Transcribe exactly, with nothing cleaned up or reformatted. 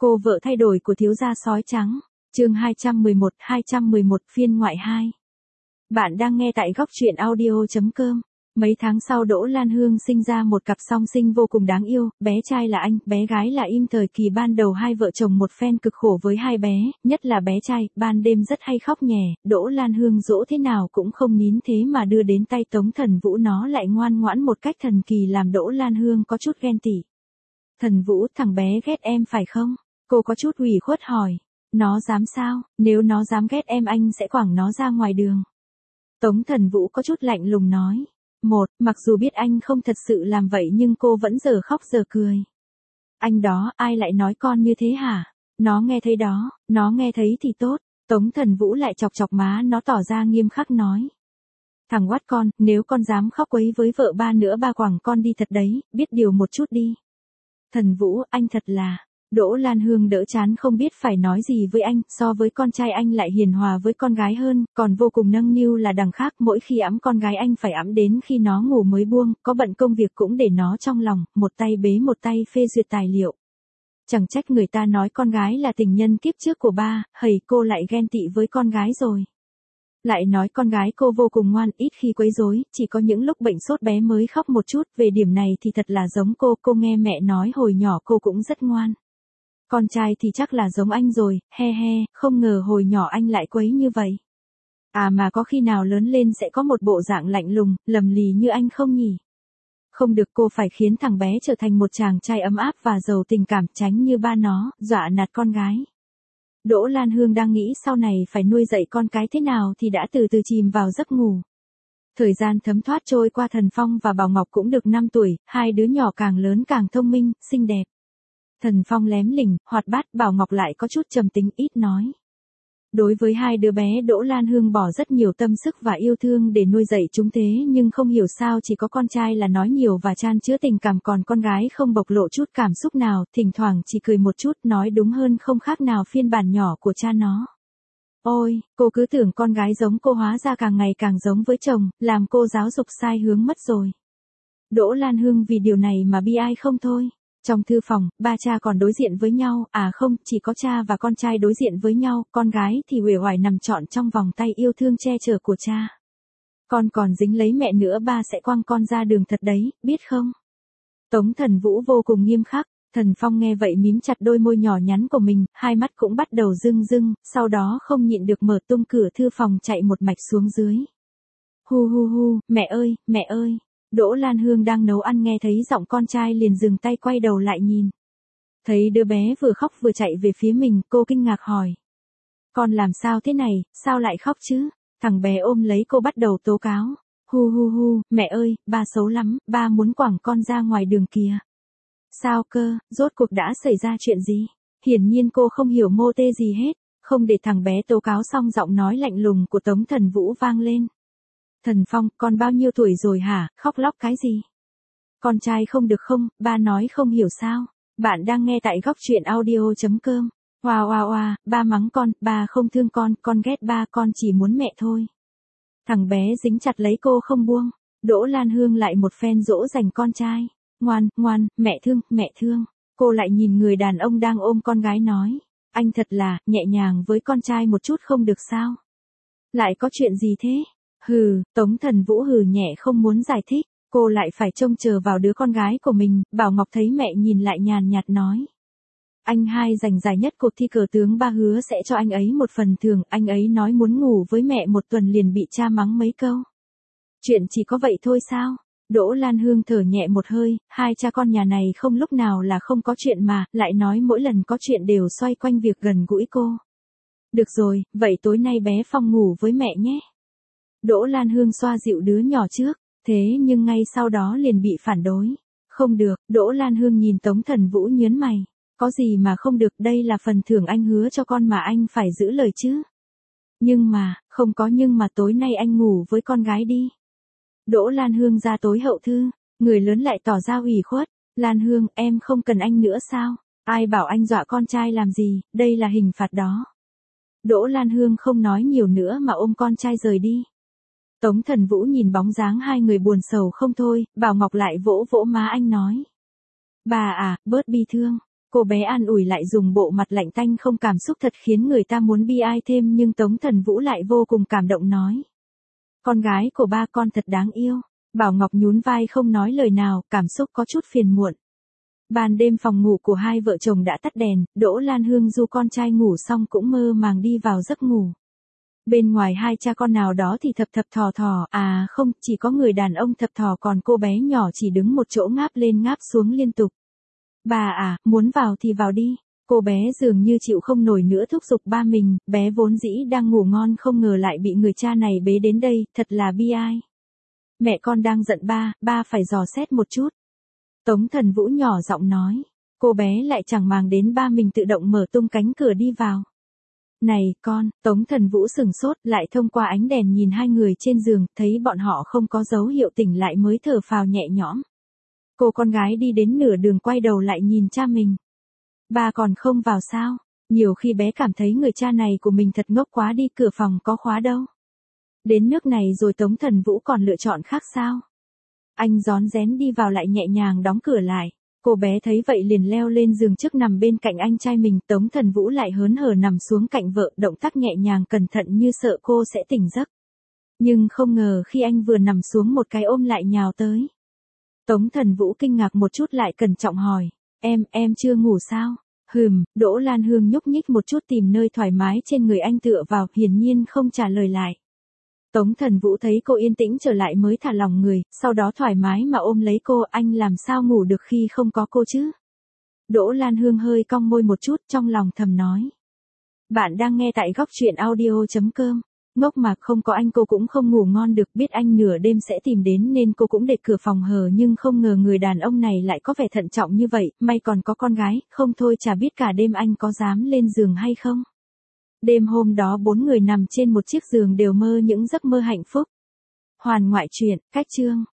Cô vợ thay đổi của thiếu gia sói trắng. Chương hai trăm mười một, hai trăm mười một phiên ngoại hai. Bạn đang nghe tại góc truyện audio chấm com. Mấy tháng sau Đỗ Lan Hương sinh ra một cặp song sinh vô cùng đáng yêu, bé trai là Anh, bé gái là Im. Thời kỳ ban đầu hai vợ chồng một phen cực khổ với hai bé, nhất là bé trai, ban đêm rất hay khóc nhè, Đỗ Lan Hương dỗ thế nào cũng không nín, thế mà đưa đến tay Tống Thần Vũ nó lại ngoan ngoãn một cách thần kỳ làm Đỗ Lan Hương có chút ghen tị. Thần Vũ, thằng bé ghét em phải không? Cô có chút ủy khuất hỏi. Nó dám sao, nếu nó dám ghét em anh sẽ quẳng nó ra ngoài đường. Tống Thần Vũ có chút lạnh lùng nói. Một, mặc dù biết anh không thật sự làm vậy nhưng cô vẫn giờ khóc giờ cười. Anh đó, ai lại nói con như thế hả? Nó nghe thấy đó, nó nghe thấy thì tốt. Tống Thần Vũ lại chọc chọc má nó tỏ ra nghiêm khắc nói. Thằng oát con, nếu con dám khóc quấy với vợ ba nữa ba quẳng con đi thật đấy, biết điều một chút đi. Thần Vũ, anh thật là... Đỗ Lan Hương đỡ chán không biết phải nói gì với anh, so với con trai anh lại hiền hòa với con gái hơn, còn vô cùng nâng niu là đằng khác, mỗi khi ẵm con gái anh phải ẵm đến khi nó ngủ mới buông, có bận công việc cũng để nó trong lòng, một tay bế một tay phê duyệt tài liệu. Chẳng trách người ta nói con gái là tình nhân kiếp trước của ba, hầy cô lại ghen tị với con gái rồi. Lại nói con gái cô vô cùng ngoan, ít khi quấy rối, chỉ có những lúc bệnh sốt bé mới khóc một chút, về điểm này thì thật là giống cô, cô nghe mẹ nói hồi nhỏ cô cũng rất ngoan. Con trai thì chắc là giống anh rồi, he he, không ngờ hồi nhỏ anh lại quấy như vậy. À mà có khi nào lớn lên sẽ có một bộ dạng lạnh lùng, lầm lì như anh không nhỉ? Không được, cô phải khiến thằng bé trở thành một chàng trai ấm áp và giàu tình cảm, tránh như ba nó, dọa nạt con gái. Đỗ Lan Hương đang nghĩ sau này phải nuôi dạy con cái thế nào thì đã từ từ chìm vào giấc ngủ. Thời gian thấm thoát trôi qua, Thần Phong và Bảo Ngọc cũng được năm tuổi, hai đứa nhỏ càng lớn càng thông minh, xinh đẹp. Thần Phong lém lỉnh, hoạt bát, Bảo Ngọc lại có chút trầm tính, ít nói. Đối với hai đứa bé Đỗ Lan Hương bỏ rất nhiều tâm sức và yêu thương để nuôi dạy chúng, thế nhưng không hiểu sao chỉ có con trai là nói nhiều và chan chứa tình cảm, còn con gái không bộc lộ chút cảm xúc nào, thỉnh thoảng chỉ cười một chút, nói đúng hơn không khác nào phiên bản nhỏ của cha nó. Ôi, cô cứ tưởng con gái giống cô, hóa ra càng ngày càng giống với chồng, làm cô giáo dục sai hướng mất rồi. Đỗ Lan Hương vì điều này mà bi ai không thôi. Trong thư phòng, ba cha còn đối diện với nhau, à không, chỉ có cha và con trai đối diện với nhau, con gái thì uể oải nằm trọn trong vòng tay yêu thương che chở của cha. Con còn dính lấy mẹ nữa, ba sẽ quăng con ra đường thật đấy, biết không? Tống Thần Vũ vô cùng nghiêm khắc. Thần Phong nghe vậy mím chặt đôi môi nhỏ nhắn của mình, hai mắt cũng bắt đầu rưng rưng, sau đó không nhịn được mở tung cửa thư phòng chạy một mạch xuống dưới. Hu hu hu, mẹ ơi, mẹ ơi. Đỗ Lan Hương đang nấu ăn nghe thấy giọng con trai liền dừng tay quay đầu lại nhìn. Thấy đứa bé vừa khóc vừa chạy về phía mình, cô kinh ngạc hỏi. Con làm sao thế này, sao lại khóc chứ? Thằng bé ôm lấy cô bắt đầu tố cáo. Hu hu hu, mẹ ơi, ba xấu lắm, ba muốn quẳng con ra ngoài đường kìa. Sao cơ, rốt cuộc đã xảy ra chuyện gì? Hiển nhiên cô không hiểu mô tê gì hết, không để thằng bé tố cáo xong giọng nói lạnh lùng của Tống Thần Vũ vang lên. Thần Phong, con bao nhiêu tuổi rồi hả, khóc lóc cái gì? Con trai không được không, ba nói không hiểu sao? Bạn đang nghe tại góc truyện audio chấm com. Wow wow wow, ba mắng con, ba không thương con, con ghét ba, con chỉ muốn mẹ thôi. Thằng bé dính chặt lấy cô không buông. Đỗ Lan Hương lại một phen dỗ dành con trai. Ngoan, ngoan, mẹ thương, mẹ thương. Cô lại nhìn người đàn ông đang ôm con gái nói. Anh thật là, nhẹ nhàng với con trai một chút không được sao? Lại có chuyện gì thế? Hừ, Tống Thần Vũ hừ nhẹ không muốn giải thích, cô lại phải trông chờ vào đứa con gái của mình. Bảo Ngọc thấy mẹ nhìn lại nhàn nhạt nói. Anh hai giành giải nhất cuộc thi cờ tướng, ba hứa sẽ cho anh ấy một phần thưởng, anh ấy nói muốn ngủ với mẹ một tuần liền bị cha mắng mấy câu. Chuyện chỉ có vậy thôi sao? Đỗ Lan Hương thở nhẹ một hơi, hai cha con nhà này không lúc nào là không có chuyện mà, lại nói mỗi lần có chuyện đều xoay quanh việc gần gũi cô. Được rồi, vậy tối nay bé Phong ngủ với mẹ nhé. Đỗ Lan Hương xoa dịu đứa nhỏ trước, thế nhưng ngay sau đó liền bị phản đối. Không được, Đỗ Lan Hương nhìn Tống Thần Vũ nhớn mày. Có gì mà không được, đây là phần thưởng anh hứa cho con mà anh phải giữ lời chứ. Nhưng mà, không có nhưng mà, tối nay anh ngủ với con gái đi. Đỗ Lan Hương ra tối hậu thư, người lớn lại tỏ ra ủy khuất. Lan Hương, em không cần anh nữa sao? Ai bảo anh dọa con trai làm gì, đây là hình phạt đó. Đỗ Lan Hương không nói nhiều nữa mà ôm con trai rời đi. Tống Thần Vũ nhìn bóng dáng hai người buồn sầu không thôi, Bảo Ngọc lại vỗ vỗ má anh nói. Bà à, bớt bi thương. Cô bé an ủi lại dùng bộ mặt lạnh tanh không cảm xúc thật khiến người ta muốn bi ai thêm, nhưng Tống Thần Vũ lại vô cùng cảm động nói. Con gái của ba con thật đáng yêu. Bảo Ngọc nhún vai không nói lời nào, cảm xúc có chút phiền muộn. Ban đêm phòng ngủ của hai vợ chồng đã tắt đèn, Đỗ Lan Hương du con trai ngủ xong cũng mơ màng đi vào giấc ngủ. Bên ngoài hai cha con nào đó thì thập thập thò thò, à không, chỉ có người đàn ông thập thò, còn cô bé nhỏ chỉ đứng một chỗ ngáp lên ngáp xuống liên tục. Bà à, muốn vào thì vào đi. Cô bé dường như chịu không nổi nữa thúc giục ba mình, bé vốn dĩ đang ngủ ngon không ngờ lại bị người cha này bế đến đây, thật là bi ai. Mẹ con đang giận ba, ba phải dò xét một chút. Tống Thần Vũ nhỏ giọng nói. Cô bé lại chẳng màng đến ba mình tự động mở tung cánh cửa đi vào. Này con, Tống Thần Vũ sừng sốt lại thông qua ánh đèn nhìn hai người trên giường, thấy bọn họ không có dấu hiệu tỉnh lại mới thở phào nhẹ nhõm. Cô con gái đi đến nửa đường quay đầu lại nhìn cha mình. Ba còn không vào sao? Nhiều khi bé cảm thấy người cha này của mình thật ngốc quá đi, cửa phòng có khóa đâu. Đến nước này rồi Tống Thần Vũ còn lựa chọn khác sao? Anh rón rén đi vào lại nhẹ nhàng đóng cửa lại. Cô bé thấy vậy liền leo lên giường trước nằm bên cạnh anh trai mình. Tống Thần Vũ lại hớn hở nằm xuống cạnh vợ, động tác nhẹ nhàng cẩn thận như sợ cô sẽ tỉnh giấc. Nhưng không ngờ khi anh vừa nằm xuống một cái ôm lại nhào tới. Tống Thần Vũ kinh ngạc một chút lại cẩn trọng hỏi. Em, em chưa ngủ sao? Hừm, Đỗ Lan Hương nhúc nhích một chút tìm nơi thoải mái trên người anh tựa vào, hiển nhiên không trả lời lại. Tống Thần Vũ thấy cô yên tĩnh trở lại mới thả lòng người, sau đó thoải mái mà ôm lấy cô. Anh làm sao ngủ được khi không có cô chứ? Đỗ Lan Hương hơi cong môi một chút trong lòng thầm nói. Bạn đang nghe tại góc truyện audio chấm com. Ngốc mà không có anh cô cũng không ngủ ngon được, biết anh nửa đêm sẽ tìm đến nên cô cũng để cửa phòng hờ, nhưng không ngờ người đàn ông này lại có vẻ thận trọng như vậy, may còn có con gái, không thôi chả biết cả đêm anh có dám lên giường hay không. Đêm hôm đó bốn người nằm trên một chiếc giường đều mơ những giấc mơ hạnh phúc. Hoàn ngoại truyện, cách chương.